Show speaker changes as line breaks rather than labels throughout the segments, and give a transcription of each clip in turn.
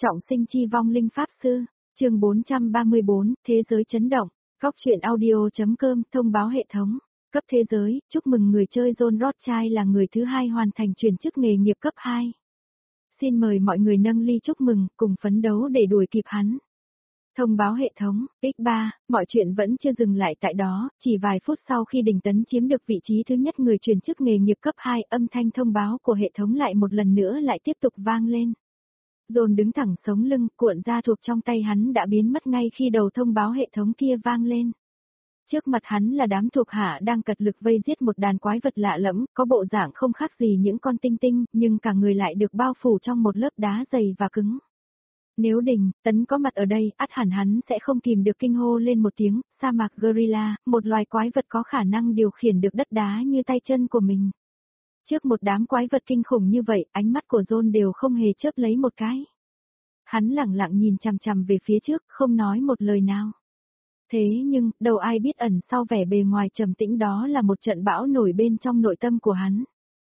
Trọng sinh chi vong linh pháp sư, chương 434, thế giới chấn động, góc truyện audio.com, thông báo hệ thống, cấp thế giới, chúc mừng người chơi John Rothschild là người thứ 2 hoàn thành chuyển chức nghề nghiệp cấp 2. Xin mời mọi người nâng ly chúc mừng, cùng phấn đấu để đuổi kịp hắn. Thông báo hệ thống, X3, mọi chuyện vẫn chưa dừng lại tại đó, chỉ vài phút sau khi Đình Tấn chiếm được vị trí thứ nhất người chuyển chức nghề nghiệp cấp 2, âm thanh thông báo của hệ thống lại một lần nữa lại tiếp tục vang lên. John đứng thẳng sống lưng, cuộn da thuộc trong tay hắn đã biến mất ngay khi đầu thông báo hệ thống kia vang lên. Trước mặt hắn là đám thuộc hạ đang cật lực vây giết một đàn quái vật lạ lẫm, có bộ dạng không khác gì những con tinh tinh, nhưng cả người lại được bao phủ trong một lớp đá dày và cứng. Nếu Đình Tấn có mặt ở đây, ắt hẳn hắn sẽ không kìm được kinh hô lên một tiếng, sa mạc gorilla, một loài quái vật có khả năng điều khiển được đất đá như tay chân của mình. Trước một đám quái vật kinh khủng như vậy, ánh mắt của John đều không hề chớp lấy một cái. Hắn lặng lặng nhìn chằm chằm về phía trước, không nói một lời nào. Thế nhưng, đâu ai biết ẩn sau vẻ bề ngoài trầm tĩnh đó là một trận bão nổi bên trong nội tâm của hắn.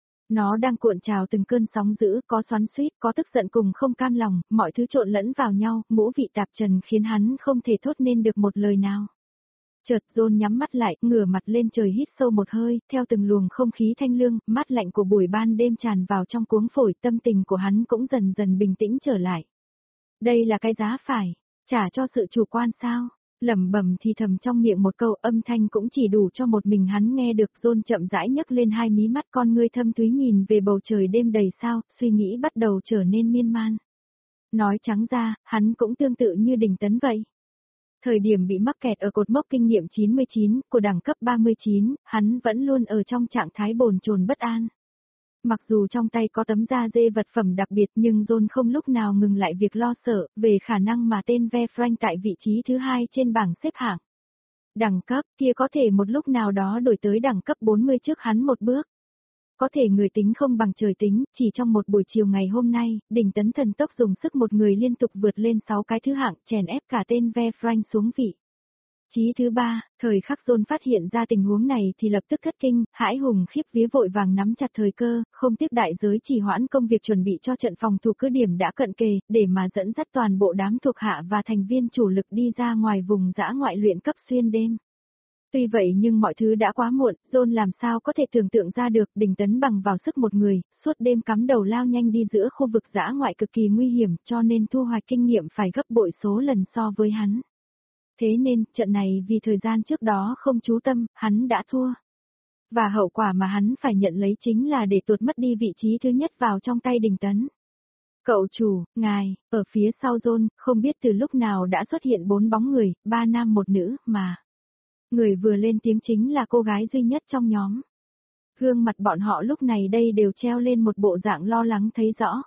Nó đang cuộn trào từng cơn sóng dữ, có xoắn xuýt, có tức giận cùng không cam lòng, mọi thứ trộn lẫn vào nhau, ngũ vị tạp trần khiến hắn không thể thốt nên được một lời nào. Chợt John nhắm mắt lại, ngửa mặt lên trời hít sâu một hơi, theo từng luồng không khí thanh lương, mát lạnh của buổi ban đêm tràn vào trong cuống phổi, tâm tình của hắn cũng dần dần bình tĩnh trở lại. Đây là cái giá phải trả cho sự chủ quan sao? Lẩm bẩm thì thầm trong miệng một câu, âm thanh cũng chỉ đủ cho một mình hắn nghe được. John chậm rãi nhấc lên hai mí mắt, con ngươi thâm thúy nhìn về bầu trời đêm đầy sao, suy nghĩ bắt đầu trở nên miên man. Nói trắng ra, hắn cũng tương tự như Đình Tấn vậy. Thời điểm bị mắc kẹt ở cột mốc kinh nghiệm 99 của đẳng cấp 39, hắn vẫn luôn ở trong trạng thái bồn chồn bất an. Mặc dù trong tay có tấm da dê vật phẩm đặc biệt, nhưng John không lúc nào ngừng lại việc lo sợ về khả năng mà tên Ve Frank tại vị trí thứ 2 trên bảng xếp hạng. Đẳng cấp kia có thể một lúc nào đó đổi tới đẳng cấp 40 trước hắn một bước. Có thể người tính không bằng trời tính, chỉ trong một buổi chiều ngày hôm nay, Đình Tấn thần tốc dùng sức một người liên tục vượt lên 6 cái thứ hạng, chèn ép cả tên Ve Frank xuống vị trí thứ 3, thời khắc John phát hiện ra tình huống này thì lập tức thất kinh, hãi hùng khiếp vía vội vàng nắm chặt thời cơ, không tiếp đại giới trì hoãn công việc chuẩn bị cho trận phòng thủ cứ điểm đã cận kề, để mà dẫn dắt toàn bộ đám thuộc hạ và thành viên chủ lực đi ra ngoài vùng dã ngoại luyện cấp xuyên đêm. Tuy vậy nhưng mọi thứ đã quá muộn, John làm sao có thể tưởng tượng ra được Đình Tấn bằng vào sức một người, suốt đêm cắm đầu lao nhanh đi giữa khu vực dã ngoại cực kỳ nguy hiểm, cho nên thu hoạch kinh nghiệm phải gấp bội số lần so với hắn. Thế nên, trận này vì thời gian trước đó không chú tâm, hắn đã thua. Và hậu quả mà hắn phải nhận lấy chính là để tuột mất đi vị trí thứ nhất vào trong tay Đình Tấn. Cậu chủ, ngài, ở phía sau John, không biết từ lúc nào đã xuất hiện 4 bóng người, 3 nam một nữ, mà. Người vừa lên tiếng chính là cô gái duy nhất trong nhóm. Gương mặt bọn họ lúc này đây đều treo lên một bộ dạng lo lắng thấy rõ.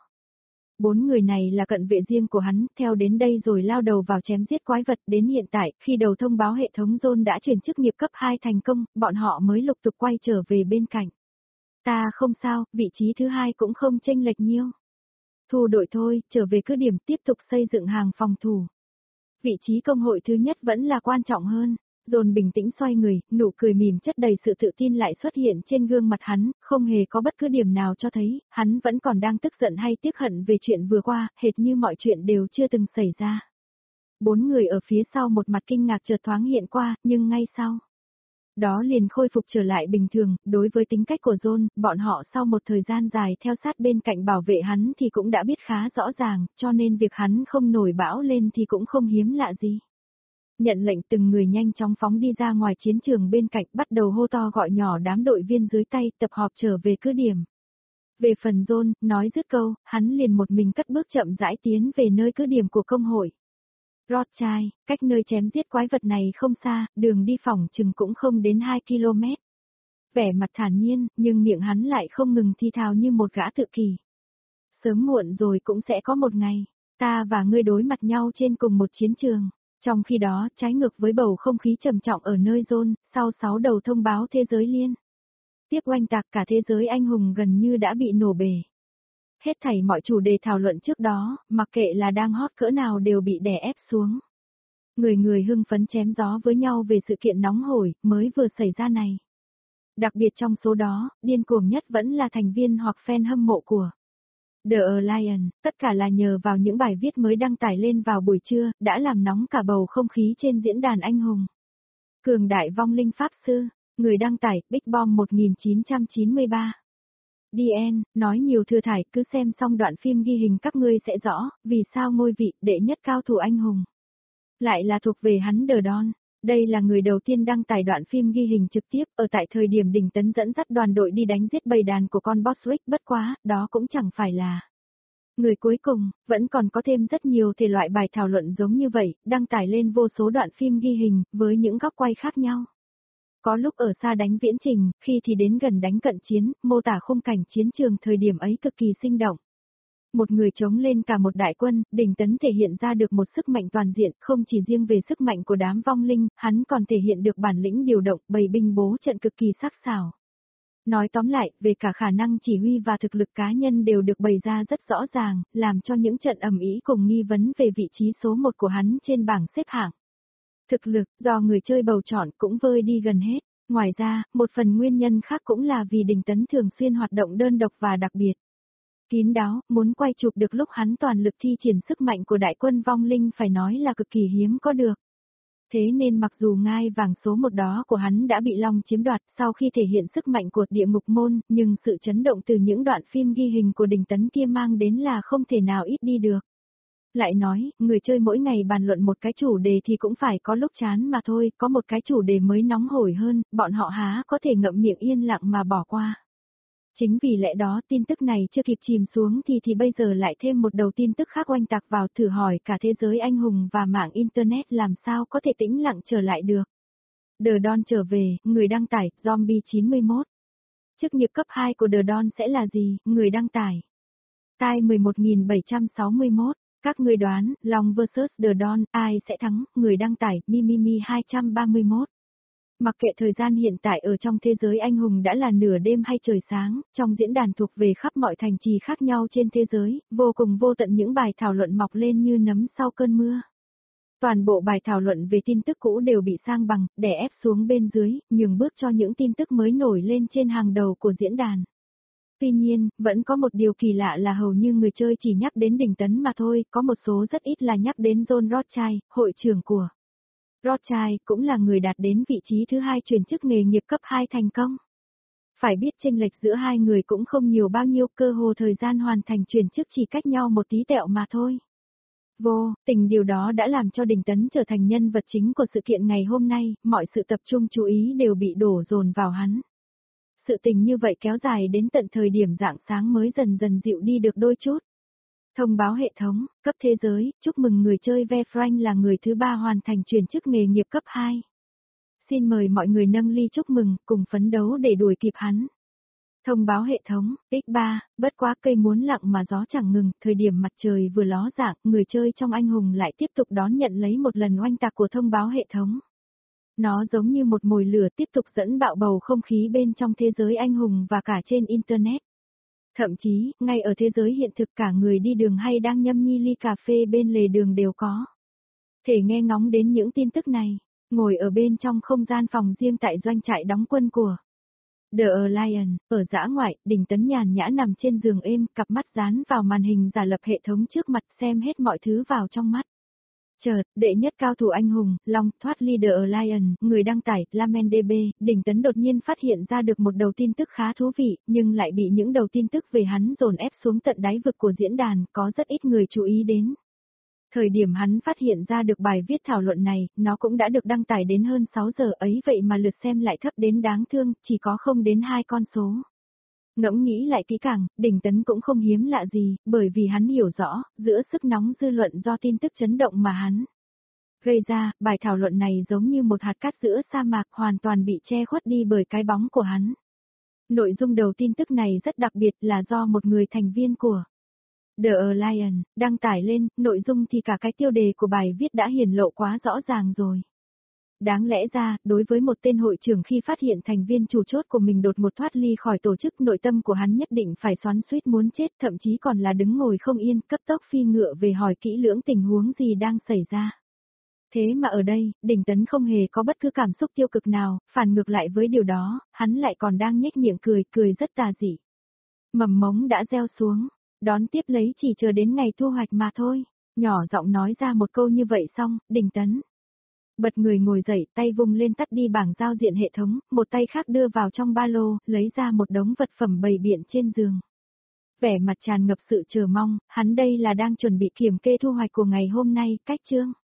4 người này là cận vệ riêng của hắn, theo đến đây rồi lao đầu vào chém giết quái vật. Đến hiện tại, khi đầu thông báo hệ thống John đã chuyển chức nghiệp cấp 2 thành công, bọn họ mới lục tục quay trở về bên cạnh. Ta không sao, vị trí thứ 2 cũng không chênh lệch nhiêu. Thu đội thôi, trở về cứ điểm tiếp tục xây dựng hàng phòng thủ. Vị trí công hội thứ nhất vẫn là quan trọng hơn. John bình tĩnh xoay người, nụ cười mỉm chất đầy sự tự tin lại xuất hiện trên gương mặt hắn, không hề có bất cứ điểm nào cho thấy, hắn vẫn còn đang tức giận hay tiếc hận về chuyện vừa qua, hệt như mọi chuyện đều chưa từng xảy ra. 4 người ở phía sau một mặt kinh ngạc chợt thoáng hiện qua, nhưng ngay sau đó liền khôi phục trở lại bình thường. Đối với tính cách của John, bọn họ sau một thời gian dài theo sát bên cạnh bảo vệ hắn thì cũng đã biết khá rõ ràng, cho nên việc hắn không nổi bão lên thì cũng không hiếm lạ gì. Nhận lệnh từng người nhanh chóng phóng đi ra ngoài chiến trường bên cạnh, bắt đầu hô to gọi nhỏ đám đội viên dưới tay tập họp trở về cứ điểm. Về phần John, nói dứt câu, hắn liền một mình cất bước chậm rãi tiến về nơi cứ điểm của công hội. Rothschild, cách nơi chém giết quái vật này không xa, đường đi phỏng chừng cũng không đến 2 km. Vẻ mặt thản nhiên, nhưng miệng hắn lại không ngừng thi thào như một gã tự kỷ. Sớm muộn rồi cũng sẽ có một ngày, ta và ngươi đối mặt nhau trên cùng một chiến trường. Trong khi đó, trái ngược với bầu không khí trầm trọng ở nơi John, sau 6 đầu thông báo thế giới liên tiếp oanh tạc, cả thế giới anh hùng gần như đã bị nổ bể. Hết thảy mọi chủ đề thảo luận trước đó, mặc kệ là đang hot cỡ nào đều bị đè ép xuống. Người người hưng phấn chém gió với nhau về sự kiện nóng hổi mới vừa xảy ra này. Đặc biệt trong số đó, điên cuồng nhất vẫn là thành viên hoặc fan hâm mộ của The Lion, tất cả là nhờ vào những bài viết mới đăng tải lên vào buổi trưa, đã làm nóng cả bầu không khí trên diễn đàn anh hùng. Cường đại vong linh pháp sư, người đăng tải, Big Bomb 1993. DN, nói nhiều thừa thải, cứ xem xong đoạn phim ghi hình các ngươi sẽ rõ, vì sao ngôi vị đệ nhất cao thủ anh hùng lại là thuộc về hắn The Don. Đây là người đầu tiên đăng tải đoạn phim ghi hình trực tiếp ở tại thời điểm Đình Tấn dẫn dắt đoàn đội đi đánh giết bầy đàn của con boss Rick, bất quá, đó cũng chẳng phải là người cuối cùng, vẫn còn có thêm rất nhiều thể loại bài thảo luận giống như vậy, đăng tải lên vô số đoạn phim ghi hình, với những góc quay khác nhau. Có lúc ở xa đánh viễn trình, khi thì đến gần đánh cận chiến, mô tả khung cảnh chiến trường thời điểm ấy cực kỳ sinh động. Một người chống lên cả một đại quân, Đình Tấn thể hiện ra được một sức mạnh toàn diện, không chỉ riêng về sức mạnh của đám vong linh, hắn còn thể hiện được bản lĩnh điều động bầy binh bố trận cực kỳ sắc sảo. Nói tóm lại, về cả khả năng chỉ huy và thực lực cá nhân đều được bày ra rất rõ ràng, làm cho những trận ầm ĩ cùng nghi vấn về vị trí số 1 của hắn trên bảng xếp hạng. Thực lực, do người chơi bầu chọn cũng vơi đi gần hết. Ngoài ra, một phần nguyên nhân khác cũng là vì Đình Tấn thường xuyên hoạt động đơn độc và đặc biệt kín đáo, muốn quay chụp được lúc hắn toàn lực thi triển sức mạnh của đại quân vong linh phải nói là cực kỳ hiếm có được. Thế nên mặc dù ngai vàng số 1 đó của hắn đã bị Long chiếm đoạt sau khi thể hiện sức mạnh của địa ngục môn, nhưng sự chấn động từ những đoạn phim ghi hình của Đình Tấn kia mang đến là không thể nào ít đi được. Lại nói, người chơi mỗi ngày bàn luận một cái chủ đề thì cũng phải có lúc chán mà thôi, có một cái chủ đề mới nóng hổi hơn, bọn họ há có thể ngậm miệng yên lặng mà bỏ qua. Chính vì lẽ đó tin tức này chưa kịp chìm xuống thì bây giờ lại thêm một đầu tin tức khác oanh tạc vào, thử hỏi cả thế giới anh hùng và mạng Internet làm sao có thể tĩnh lặng trở lại được. The Don trở về, người đăng tải, Zombie 91. Chức nghiệp cấp 2 của The Don sẽ là gì, người đăng tải. Tai 11761, các người đoán, Long vs The Don, ai sẽ thắng, người đăng tải, Mimimi 231. Mặc kệ thời gian hiện tại ở trong thế giới anh hùng đã là nửa đêm hay trời sáng, trong diễn đàn thuộc về khắp mọi thành trì khác nhau trên thế giới, vô cùng vô tận những bài thảo luận mọc lên như nấm sau cơn mưa. Toàn bộ bài thảo luận về tin tức cũ đều bị sang bằng, đè ép xuống bên dưới, nhường bước cho những tin tức mới nổi lên trên hàng đầu của diễn đàn. Tuy nhiên, vẫn có một điều kỳ lạ là hầu như người chơi chỉ nhắc đến Đình Tấn mà thôi, có một số rất ít là nhắc đến John Rothschild, hội trưởng của Rothschild, cũng là người đạt đến vị trí thứ 2 chuyển chức nghề nghiệp cấp 2 thành công. Phải biết chênh lệch giữa hai người cũng không nhiều bao nhiêu, cơ hồ thời gian hoàn thành chuyển chức chỉ cách nhau một tí tẹo mà thôi. Vô tình điều đó đã làm cho Đình Tấn trở thành nhân vật chính của sự kiện ngày hôm nay, mọi sự tập trung chú ý đều bị đổ dồn vào hắn. Sự tình như vậy kéo dài đến tận thời điểm rạng sáng mới dần dần dịu đi được đôi chút. Thông báo hệ thống, cấp thế giới, chúc mừng người chơi Ve Frank là người thứ 3 hoàn thành chuyển chức nghề nghiệp cấp 2. Xin mời mọi người nâng ly chúc mừng, cùng phấn đấu để đuổi kịp hắn. Thông báo hệ thống, X3, bất quá cây muốn lặng mà gió chẳng ngừng, thời điểm mặt trời vừa ló dạng, người chơi trong anh hùng lại tiếp tục đón nhận lấy một lần oanh tạc của thông báo hệ thống. Nó giống như một mồi lửa tiếp tục dẫn bạo bầu không khí bên trong thế giới anh hùng và cả trên Internet. Thậm chí, ngay ở thế giới hiện thực cả người đi đường hay đang nhâm nhi ly cà phê bên lề đường đều có thể nghe ngóng đến những tin tức này, ngồi ở bên trong không gian phòng riêng tại doanh trại đóng quân của The Lion, ở dã ngoại, Đình Tấn nhàn nhã nằm trên giường êm, cặp mắt dán vào màn hình giả lập hệ thống trước mặt xem hết mọi thứ vào trong mắt. Chợt, đệ nhất cao thủ anh hùng, Long, thoát ly The Lion, người đăng tải, LamenDB, Đình Tấn đột nhiên phát hiện ra được một đầu tin tức khá thú vị, nhưng lại bị những đầu tin tức về hắn dồn ép xuống tận đáy vực của diễn đàn, có rất ít người chú ý đến. Thời điểm hắn phát hiện ra được bài viết thảo luận này, nó cũng đã được đăng tải đến hơn 6 giờ ấy, vậy mà lượt xem lại thấp đến đáng thương, chỉ có không đến 2 con số. Ngẫm nghĩ lại kỹ càng, Đình Tấn cũng không hiếm lạ gì, bởi vì hắn hiểu rõ, giữa sức nóng dư luận do tin tức chấn động mà hắn gây ra, bài thảo luận này giống như một hạt cát giữa sa mạc hoàn toàn bị che khuất đi bởi cái bóng của hắn. Nội dung đầu tin tức này rất đặc biệt là do một người thành viên của The Lion đăng tải lên, nội dung thì cả cái tiêu đề của bài viết đã hiển lộ quá rõ ràng rồi. Đáng lẽ ra, đối với một tên hội trưởng khi phát hiện thành viên chủ chốt của mình đột ngột thoát ly khỏi tổ chức, nội tâm của hắn nhất định phải xoắn xuýt muốn chết, thậm chí còn là đứng ngồi không yên, cấp tốc phi ngựa về hỏi kỹ lưỡng tình huống gì đang xảy ra. Thế mà ở đây, Đình Tấn không hề có bất cứ cảm xúc tiêu cực nào, phản ngược lại với điều đó, hắn lại còn đang nhếch miệng cười, cười rất tà dị. Mầm mống đã gieo xuống. Đón tiếp lấy chỉ chờ đến ngày thu hoạch mà thôi. Nhỏ giọng nói ra một câu như vậy xong, Đình Tấn bật người ngồi dậy, tay vung lên tắt đi bảng giao diện hệ thống, một tay khác đưa vào trong ba lô, lấy ra một đống vật phẩm bày biện trên giường. Vẻ mặt tràn ngập sự chờ mong, hắn đây là đang chuẩn bị kiểm kê thu hoạch của ngày hôm nay, cách chương.